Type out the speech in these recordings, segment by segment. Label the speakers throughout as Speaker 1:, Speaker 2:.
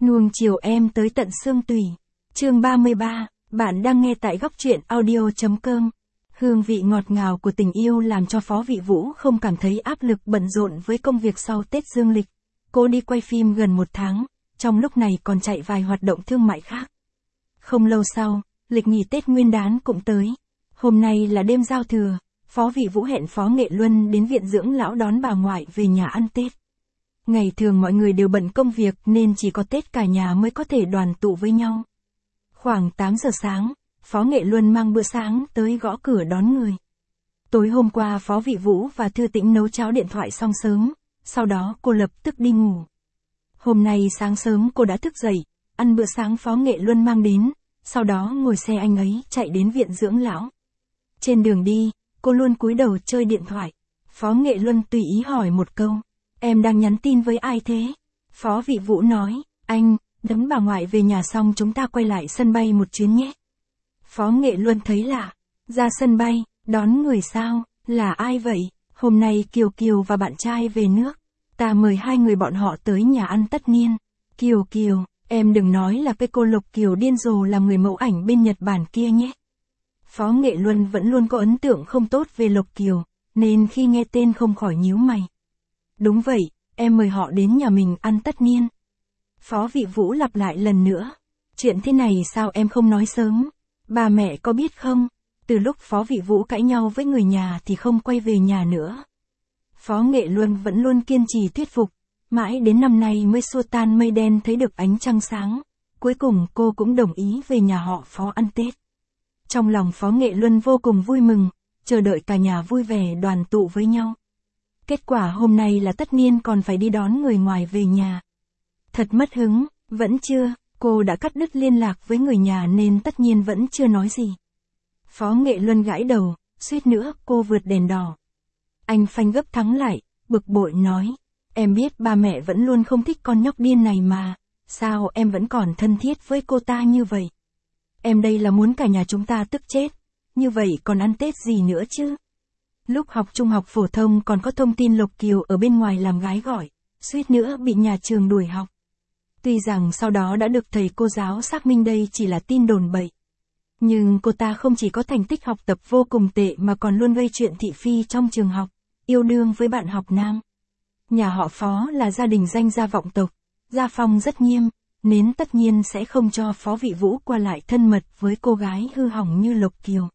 Speaker 1: Nuông chiều em tới tận xương tủy. Chương 33, bạn đang nghe tại góc truyện audio.com. Hương vị ngọt ngào của tình yêu làm cho Phó Vị Vũ không cảm thấy áp lực bận rộn với công việc sau Tết dương lịch. Cô đi quay phim gần 1 tháng, trong lúc này còn chạy vài hoạt động thương mại khác. Không lâu sau, lịch nghỉ Tết Nguyên đán cũng tới. Hôm nay là đêm giao thừa, Phó Vị Vũ hẹn Phó Nghệ Luân đến viện dưỡng lão đón bà ngoại về nhà ăn Tết. Ngày thường mọi người đều bận công việc nên chỉ có Tết cả nhà mới có thể đoàn tụ với nhau. Khoảng 8 giờ sáng, Phó Nghệ Luân mang bữa sáng tới gõ cửa đón người. Tối hôm qua Phó Vị Vũ và Thư Tĩnh nấu cháo điện thoại xong sớm, sau đó cô lập tức đi ngủ. Hôm nay sáng sớm cô đã thức dậy, ăn bữa sáng Phó Nghệ Luân mang đến, sau đó ngồi xe anh ấy chạy đến viện dưỡng lão. Trên đường đi, cô luôn cúi đầu chơi điện thoại. Phó Nghệ Luân tùy ý hỏi một câu, em đang nhắn tin với ai thế? Phó Vị Vũ nói, anh, đón bà ngoại về nhà xong chúng ta quay lại sân bay một chuyến nhé. Phó Nghệ Luân thấy lạ, ra sân bay, đón người sao, là ai vậy? Hôm nay Kiều Kiều và bạn trai về nước, ta mời 2 người bọn họ tới nhà ăn tất niên. Kiều Kiều, em đừng nói là cái cô Lộc Kiều điên rồ làm người mẫu ảnh bên Nhật Bản kia nhé. Phó Nghệ Luân vẫn luôn có ấn tượng không tốt về Lộc Kiều, nên khi nghe tên không khỏi nhíu mày. Đúng vậy, em mời họ đến nhà mình ăn tất niên. Phó Vị Vũ lặp lại lần nữa. Chuyện thế này sao em không nói sớm? Bà mẹ có biết không? Từ lúc Phó Vị Vũ cãi nhau với người nhà thì không quay về nhà nữa. Phó Nghệ Luân vẫn luôn kiên trì thuyết phục. Mãi đến năm nay mới xua tan mây đen thấy được ánh trăng sáng. Cuối cùng cô cũng đồng ý về nhà họ Phó ăn Tết. Trong lòng Phó Nghệ Luân vô cùng vui mừng, chờ đợi cả nhà vui vẻ đoàn tụ với nhau. Kết quả hôm nay là tất niên còn phải đi đón người ngoài về nhà. Thật mất hứng, vẫn chưa, cô đã cắt đứt liên lạc với người nhà nên tất nhiên vẫn chưa nói gì. Phó Nghệ Luân gãi đầu, suýt nữa cô vượt đèn đỏ. Anh phanh gấp thắng lại, bực bội nói, em biết ba mẹ vẫn luôn không thích con nhóc điên này mà, sao em vẫn còn thân thiết với cô ta như vậy? Em đây là muốn cả nhà chúng ta tức chết, như vậy còn ăn Tết gì nữa chứ? Lúc học trung học phổ thông còn có thông tin Lộc Kiều ở bên ngoài làm gái gọi, suýt nữa bị nhà trường đuổi học. Tuy rằng sau đó đã được thầy cô giáo xác minh đây chỉ là tin đồn bậy. Nhưng cô ta không chỉ có thành tích học tập vô cùng tệ mà còn luôn gây chuyện thị phi trong trường học, yêu đương với bạn học nam. Nhà họ Phó là gia đình danh gia vọng tộc, gia phong rất nghiêm, nên tất nhiên sẽ không cho Phó Vị Vũ qua lại thân mật với cô gái hư hỏng như Lộc Kiều.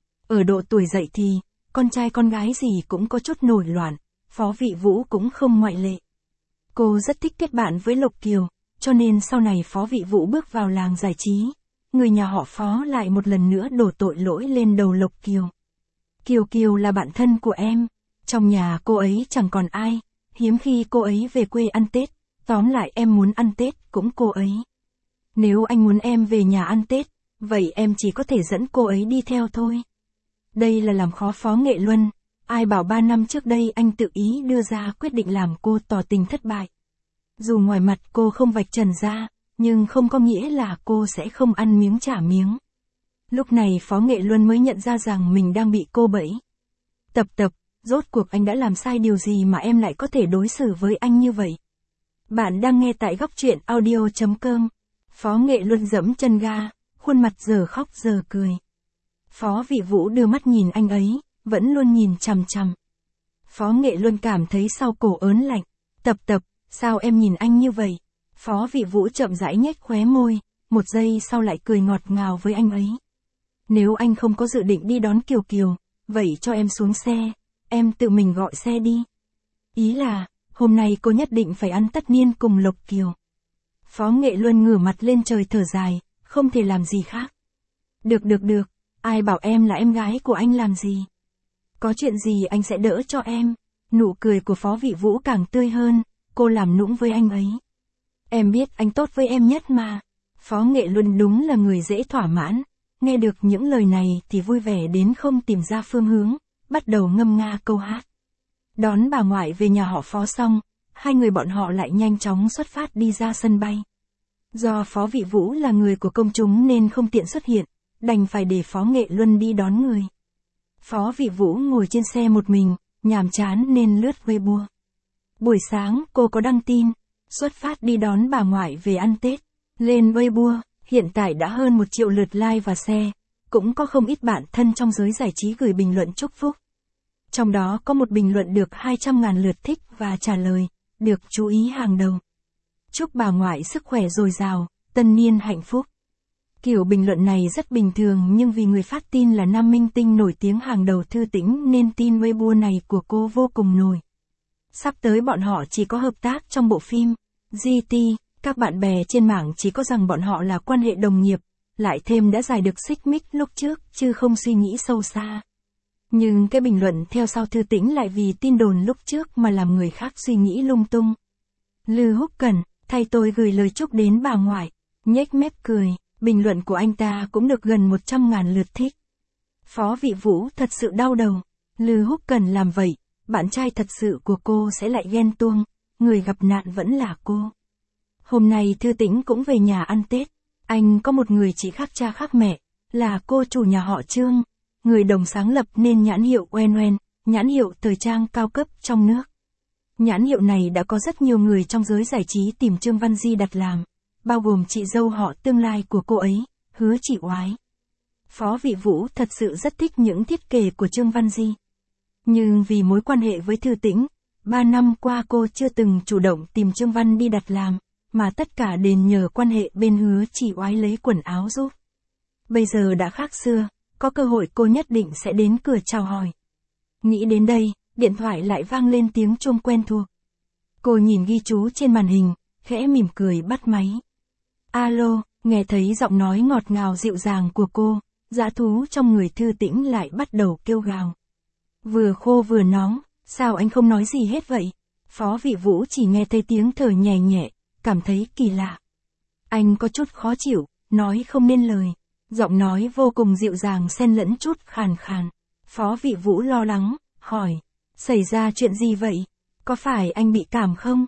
Speaker 1: Ở độ tuổi dậy thì, con trai con gái gì cũng có chút nổi loạn, Phó Vị Vũ cũng không ngoại lệ. Cô rất thích kết bạn với Lộc Kiều, cho nên sau này Phó Vị Vũ bước vào làng giải trí, người nhà họ Phó lại một lần nữa đổ tội lỗi lên đầu Lộc Kiều. Kiều Kiều là bạn thân của em, trong nhà cô ấy chẳng còn ai, hiếm khi cô ấy về quê ăn Tết, tóm lại em muốn ăn Tết cũng cô ấy. Nếu anh muốn em về nhà ăn Tết, vậy em chỉ có thể dẫn cô ấy đi theo thôi. Đây là làm khó Phó Nghệ Luân, ai bảo 3 năm trước đây anh tự ý đưa ra quyết định làm cô tỏ tình thất bại. Dù ngoài mặt cô không vạch trần ra, nhưng không có nghĩa là cô sẽ không ăn miếng trả miếng. Lúc này Phó Nghệ Luân mới nhận ra rằng mình đang bị cô bẫy. Tập, rốt cuộc anh đã làm sai điều gì mà em lại có thể đối xử với anh như vậy? Bạn đang nghe tại góc truyện audio.com. Phó Nghệ Luân giẫm chân ga, khuôn mặt giờ khóc giờ cười. Phó Vị Vũ đưa mắt nhìn anh ấy, vẫn luôn nhìn chằm chằm. Phó Nghệ Luân cảm thấy sau cổ ớn lạnh. Tập, sao em nhìn anh như vậy? Phó Vị Vũ chậm rãi nhếch khóe môi, một giây sau lại cười ngọt ngào với anh ấy. Nếu anh không có dự định đi đón Kiều Kiều, vậy cho em xuống xe, em tự mình gọi xe đi. Ý là, hôm nay cô nhất định phải ăn tất niên cùng Lộc Kiều. Phó Nghệ Luân ngửa mặt lên trời thở dài, không thể làm gì khác. Được, ai bảo em là em gái của anh làm gì? Có chuyện gì anh sẽ đỡ cho em. Nụ cười của Phó Vị Vũ càng tươi hơn, cô làm nũng với anh ấy. Em biết anh tốt với em nhất mà. Phó Nghệ Luân đúng là người dễ thỏa mãn, nghe được những lời này thì vui vẻ đến không tìm ra phương hướng, bắt đầu ngâm nga câu hát. Đón bà ngoại về nhà họ Phó xong, 2 người bọn họ lại nhanh chóng xuất phát đi ra sân bay. Do Phó Vị Vũ là người của công chúng nên không tiện xuất hiện, đành phải để Phó Nghệ Luân đi đón người. Phó Vị Vũ ngồi trên xe một mình, nhàm chán nên lướt Weibo. Buổi sáng cô có đăng tin, xuất phát đi đón bà ngoại về ăn Tết. Lên Weibo, hiện tại đã hơn 1 triệu lượt like và share, cũng có không ít bạn thân trong giới giải trí gửi bình luận chúc phúc. Trong đó có một bình luận được 200.000 lượt thích và trả lời, được chú ý hàng đầu. Chúc bà ngoại sức khỏe dồi dào, tân niên hạnh phúc. Kiểu bình luận này rất bình thường nhưng vì người phát tin là nam minh tinh nổi tiếng hàng đầu Thư Tĩnh nên tin Weibo này của cô vô cùng nổi. Sắp tới bọn họ chỉ có hợp tác trong bộ phim GT, các bạn bè trên mạng chỉ có rằng bọn họ là quan hệ đồng nghiệp, lại thêm đã giải được xích mích lúc trước chứ không suy nghĩ sâu xa. Nhưng cái bình luận theo sau Thư Tĩnh lại vì tin đồn lúc trước mà làm người khác suy nghĩ lung tung. Lư Húc Cẩn, thay tôi gửi lời chúc đến bà ngoại, nhếch mép cười, bình luận của anh ta cũng được gần 100.000 lượt thích. Phó Vị Vũ thật sự đau đầu, Lư Húc Cẩn làm vậy, bạn trai thật sự của cô sẽ lại ghen tuông, người gặp nạn vẫn là cô. Hôm nay Thư Tĩnh cũng về nhà ăn Tết, anh có một người chị khác cha khác mẹ, là cô chủ nhà họ Trương, người đồng sáng lập nên nhãn hiệu Oen Oen, nhãn hiệu thời trang cao cấp trong nước. Nhãn hiệu này đã có rất nhiều người trong giới giải trí tìm Trương Văn Di đặt làm, bao gồm chị dâu họ tương lai của cô ấy, Hứa Chị Oái. Phó Vị Vũ thật sự rất thích những thiết kế của Trương Văn Di. Nhưng vì mối quan hệ với Thư Tĩnh, 3 năm qua cô chưa từng chủ động tìm Trương Văn đi đặt làm, mà tất cả đền nhờ quan hệ bên Hứa Chị Oái lấy quần áo giúp. Bây giờ đã khác xưa, có cơ hội cô nhất định sẽ đến cửa chào hỏi. Nghĩ đến đây, điện thoại lại vang lên tiếng chuông quen thuộc. Cô nhìn ghi chú trên màn hình, khẽ mỉm cười bắt máy. Alo, nghe thấy giọng nói ngọt ngào dịu dàng của cô, dã thú trong người Thư Tĩnh lại bắt đầu kêu gào. Vừa khô vừa nóng, sao anh không nói gì hết vậy? Phó Vị Vũ chỉ nghe thấy tiếng thở nhẹ nhẹ, cảm thấy kỳ lạ. Anh có chút khó chịu, nói không nên lời. Giọng nói vô cùng dịu dàng xen lẫn chút khàn khàn. Phó Vị Vũ lo lắng, hỏi. Xảy ra chuyện gì vậy? Có phải anh bị cảm không?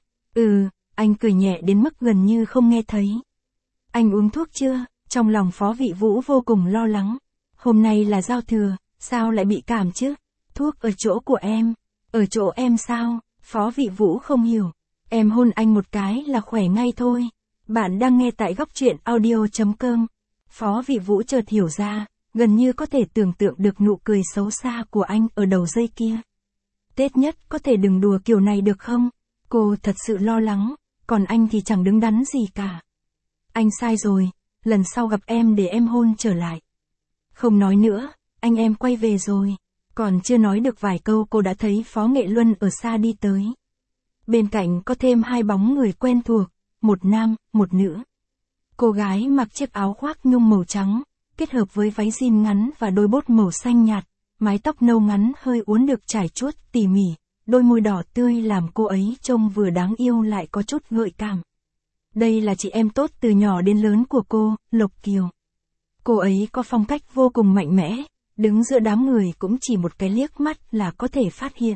Speaker 1: Anh cười nhẹ đến mức gần như không nghe thấy. Anh uống thuốc chưa? Trong lòng Phó Vị Vũ vô cùng lo lắng. Hôm nay là giao thừa, sao lại bị cảm chứ? Thuốc ở chỗ của em. Ở chỗ em sao? Phó Vị Vũ không hiểu. Em hôn anh một cái là khỏe ngay thôi. Bạn đang nghe tại góc truyện audio.com. Phó Vị Vũ chợt hiểu ra, gần như có thể tưởng tượng được nụ cười xấu xa của anh ở đầu dây kia. Tết nhất có thể đừng đùa kiểu này được không? Cô thật sự lo lắng, còn anh thì chẳng đứng đắn gì cả. Anh sai rồi, lần sau gặp em để em hôn trở lại. Không nói nữa, anh em quay về rồi. Còn chưa nói được vài câu cô đã thấy Phó Nghệ Luân ở xa đi tới. Bên cạnh có thêm 2 bóng người quen thuộc, một nam, một nữ. Cô gái mặc chiếc áo khoác nhung màu trắng, kết hợp với váy jean ngắn và đôi bốt màu xanh nhạt, mái tóc nâu ngắn hơi uốn được trải chuốt tỉ mỉ, đôi môi đỏ tươi làm cô ấy trông vừa đáng yêu lại có chút gợi cảm. Đây là chị em tốt từ nhỏ đến lớn của cô, Lộc Kiều. Cô ấy có phong cách vô cùng mạnh mẽ, đứng giữa đám người cũng chỉ một cái liếc mắt là có thể phát hiện.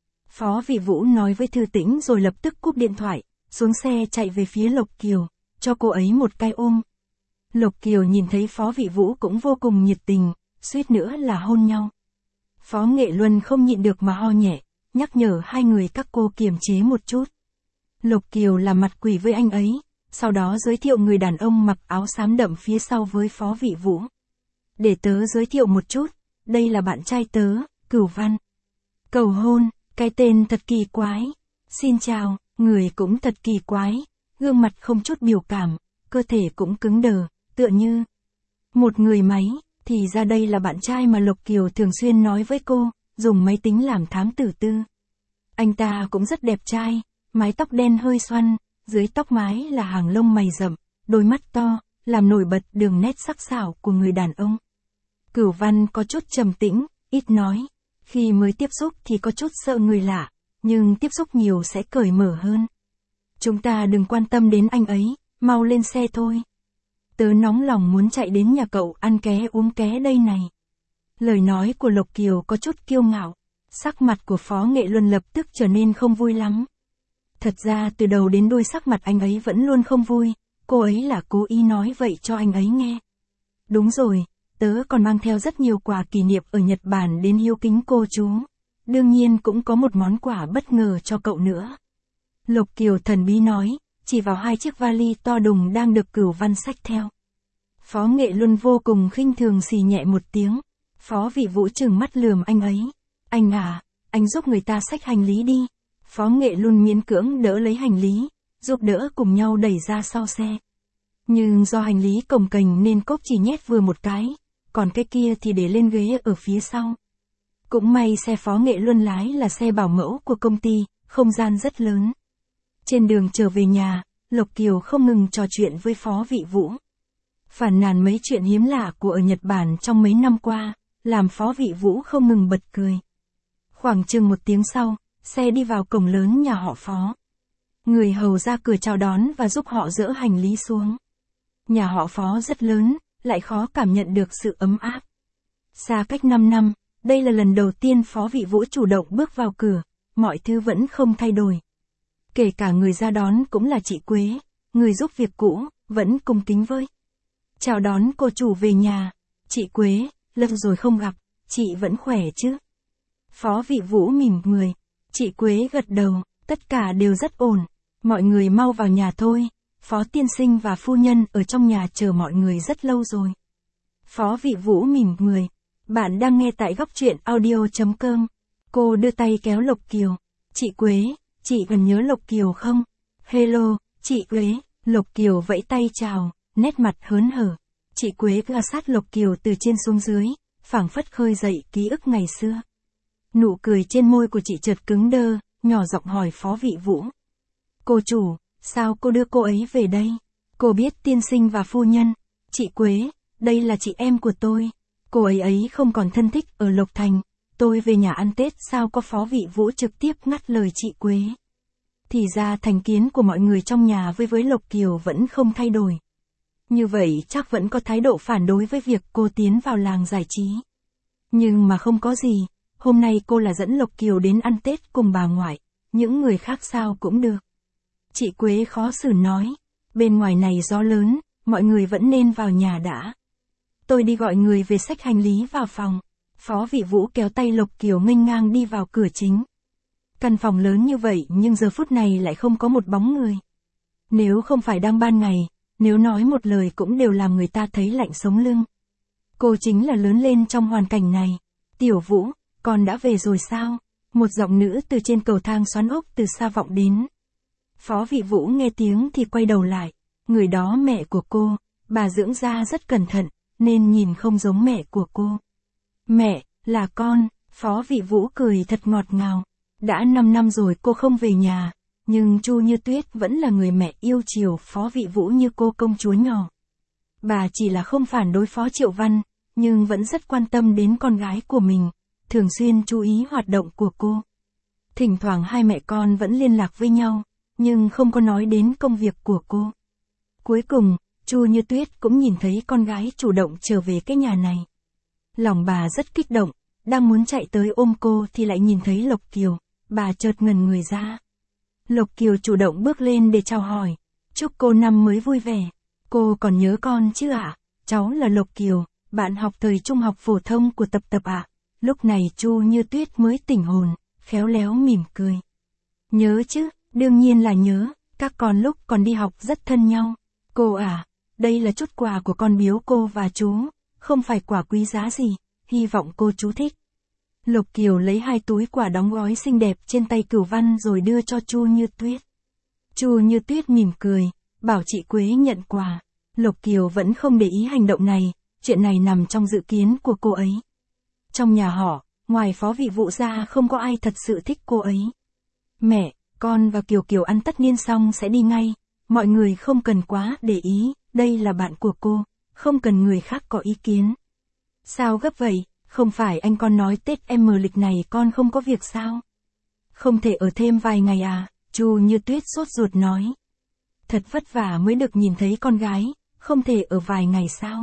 Speaker 1: Phó Vị Vũ nói với Thư Tĩnh rồi lập tức cúp điện thoại, xuống xe chạy về phía Lộc Kiều, cho cô ấy một cái ôm. Lộc Kiều nhìn thấy Phó Vị Vũ cũng vô cùng nhiệt tình, suýt nữa là hôn nhau. Phó Nghệ Luân không nhịn được mà ho nhẹ, nhắc nhở 2 người các cô kiềm chế một chút. Lộc Kiều làm mặt quỷ với anh ấy, sau đó giới thiệu người đàn ông mặc áo xám đậm phía sau với Phó Vị Vũ. Để tớ giới thiệu một chút, đây là bạn trai tớ, Cửu Văn. Cầu hôn, cái tên thật kỳ quái. Xin chào, người cũng thật kỳ quái, gương mặt không chút biểu cảm, cơ thể cũng cứng đờ, tựa như một người máy. Thì ra đây là bạn trai mà Lộc Kiều thường xuyên nói với cô, dùng máy tính làm thám tử tư. Anh ta cũng rất đẹp trai, mái tóc đen hơi xoăn, dưới tóc mái là hàng lông mày rậm, đôi mắt to, làm nổi bật đường nét sắc sảo của người đàn ông. Cửu Văn có chút trầm tĩnh, ít nói. Khi mới tiếp xúc thì có chút sợ người lạ, nhưng tiếp xúc nhiều sẽ cởi mở hơn. Chúng ta đừng quan tâm đến anh ấy, mau lên xe thôi. Tớ nóng lòng muốn chạy đến nhà cậu ăn ké uống ké đây này. Lời nói của Lộc Kiều có chút kiêu ngạo, sắc mặt của Phó Nghệ Luân lập tức trở nên không vui lắm. Thật ra từ đầu đến đuôi sắc mặt anh ấy vẫn luôn không vui, cô ấy là cố ý nói vậy cho anh ấy nghe. Đúng rồi, tớ còn mang theo rất nhiều quà kỷ niệm ở Nhật Bản đến hiếu kính cô chú. Đương nhiên cũng có một món quà bất ngờ cho cậu nữa. Lộc Kiều thần bí nói, chỉ vào hai chiếc vali to đùng đang được Cửu Văn xách theo. Phó Nghệ Luân vô cùng khinh thường xì nhẹ một tiếng. Phó Vị Vũ trừng mắt lườm anh ấy. Anh à, anh giúp người ta xách hành lý đi. Phó Nghệ Luân miễn cưỡng đỡ lấy hành lý, giúp đỡ cùng nhau đẩy ra sau xe. Nhưng do hành lý cồng kềnh nên cốp chỉ nhét vừa một cái, còn cái kia thì để lên ghế ở phía sau. Cũng may xe Phó Nghệ Luân lái là xe bảo mẫu của công ty, không gian rất lớn. Trên đường trở về nhà, Lộc Kiều không ngừng trò chuyện với Phó Vị Vũ. Phàn nàn mấy chuyện hiếm lạ của ở Nhật Bản trong mấy năm qua, làm Phó Vị Vũ không ngừng bật cười. Khoảng chừng 1 tiếng sau, xe đi vào cổng lớn nhà họ Phó. Người hầu ra cửa chào đón và giúp họ dỡ hành lý xuống. Nhà họ Phó rất lớn, lại khó cảm nhận được sự ấm áp. Xa cách 5 năm, đây là lần đầu tiên Phó Vị Vũ chủ động bước vào cửa, mọi thứ vẫn không thay đổi. Kể cả người ra đón cũng là chị Quế, người giúp việc cũ, vẫn cung kính với. Chào đón cô chủ về nhà. Chị Quế, lâu rồi không gặp, chị vẫn khỏe chứ? Phó Vị Vũ mỉm cười. Chị Quế gật đầu, tất cả đều rất ổn. Mọi người mau vào nhà thôi. Phó tiên sinh và phu nhân ở trong nhà chờ mọi người rất lâu rồi. Phó Vị Vũ mỉm cười. Bạn đang nghe tại góc truyện audio.com. Cô đưa tay kéo Lộc Kiều. Chị Quế, chị còn nhớ Lộc Kiều không? Hello, chị Quế. Lộc Kiều vẫy tay chào, nét mặt hớn hở. Chị Quế gà sát Lộc Kiều từ trên xuống dưới, phảng phất khơi dậy ký ức ngày xưa. Nụ cười trên môi của chị chợt cứng đơ, nhỏ giọng hỏi Phó Vị Vũ. Cô chủ, sao cô đưa cô ấy về đây? Cô biết tiên sinh và phu nhân. Chị Quế, đây là chị em của tôi. Cô ấy không còn thân thích ở Lộc Thành. Tôi về nhà ăn Tết sao có Phó Vị Vũ trực tiếp ngắt lời chị Quế. Thì ra thành kiến của mọi người trong nhà với Lộc Kiều vẫn không thay đổi. Như vậy chắc vẫn có thái độ phản đối với việc cô tiến vào làng giải trí. Nhưng mà không có gì, hôm nay cô là dẫn Lộc Kiều đến ăn Tết cùng bà ngoại, những người khác sao cũng được. Chị Quế khó xử nói, bên ngoài này gió lớn, mọi người vẫn nên vào nhà đã. Tôi đi gọi người về xách hành lý vào phòng. Phó Vị Vũ kéo tay Lộc Kiều nghênh ngang đi vào cửa chính. Căn phòng lớn như vậy nhưng giờ phút này lại không có một bóng người. Nếu không phải đang ban ngày, nếu nói một lời cũng đều làm người ta thấy lạnh sống lưng. Cô chính là lớn lên trong hoàn cảnh này. Tiểu Vũ, con đã về rồi sao? Một giọng nữ từ trên cầu thang xoắn ốc từ xa vọng đến. Phó Vị Vũ nghe tiếng thì quay đầu lại. Người đó mẹ của cô, bà dưỡng da rất cẩn thận, nên nhìn không giống mẹ của cô. Mẹ, là con. Phó Vị Vũ cười thật ngọt ngào. Đã 5 năm rồi cô không về nhà, nhưng Chu Như Tuyết vẫn là người mẹ yêu chiều Phó Vị Vũ như cô công chúa nhỏ. Bà chỉ là không phản đối Phó Triệu Văn, nhưng vẫn rất quan tâm đến con gái của mình, thường xuyên chú ý hoạt động của cô. Thỉnh thoảng hai mẹ con vẫn liên lạc với nhau, nhưng không có nói đến công việc của cô. Cuối cùng, Chu Như Tuyết cũng nhìn thấy con gái chủ động trở về cái nhà này. Lòng bà rất kích động, đang muốn chạy tới ôm cô thì lại nhìn thấy Lộc Kiều, bà chợt ngẩn người ra. Lộc Kiều chủ động bước lên để chào hỏi, chúc cô năm mới vui vẻ. Cô còn nhớ con chứ ạ? Cháu là Lộc Kiều, bạn học thời trung học phổ thông của Tập Tập ạ. Lúc này Chu Như Tuyết mới tỉnh hồn, khéo léo mỉm cười. Nhớ chứ, đương nhiên là nhớ, các con lúc còn đi học rất thân nhau. Cô à, đây là chút quà của con biếu cô và chú, không phải quà quý giá gì, hy vọng cô chú thích. Lộc Kiều lấy 2 túi quà đóng gói xinh đẹp trên tay Cửu Văn rồi đưa cho Chu Như Tuyết. Chu Như Tuyết mỉm cười, bảo chị Quế nhận quà. Lộc Kiều vẫn không để ý hành động này, chuyện này nằm trong dự kiến của cô ấy. Trong nhà họ, ngoài Phó Vị Vũ ra không có ai thật sự thích cô ấy. Mẹ, con và Kiều Kiều ăn tất niên xong sẽ đi ngay, mọi người không cần quá để ý, đây là bạn của cô, không cần người khác có ý kiến. Sao gấp vậy? Không phải anh con nói Tết em mờ lịch này con không có việc sao? Không thể ở thêm vài ngày à? Chu Như Tuyết sốt ruột nói. Thật vất vả mới được nhìn thấy con gái, không thể ở vài ngày sao?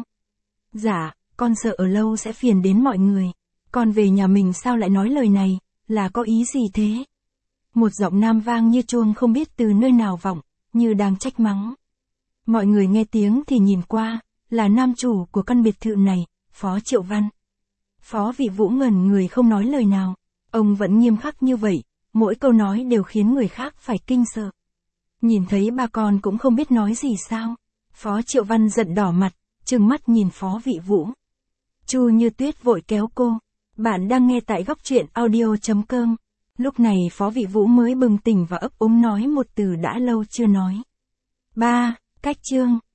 Speaker 1: Dạ, con sợ ở lâu sẽ phiền đến mọi người. Con về nhà mình sao lại nói lời này, là có ý gì thế? Một giọng nam vang như chuông không biết từ nơi nào vọng, như đang trách mắng. Mọi người nghe tiếng thì nhìn qua, là nam chủ của căn biệt thự này, Phó Triệu Văn. Phó Vị Vũ ngẩn người không nói lời nào. Ông vẫn nghiêm khắc như vậy, mỗi câu nói đều khiến người khác phải kinh sợ. Nhìn thấy ba con cũng không biết nói gì sao. Phó Triệu Văn giận đỏ mặt, trừng mắt nhìn Phó Vị Vũ. Chu Như Tuyết vội kéo cô. Bạn đang nghe tại góc truyện audio.com. Lúc này Phó Vị Vũ mới bừng tỉnh và ấp úng nói một từ đã lâu chưa nói. Ba, cách chương.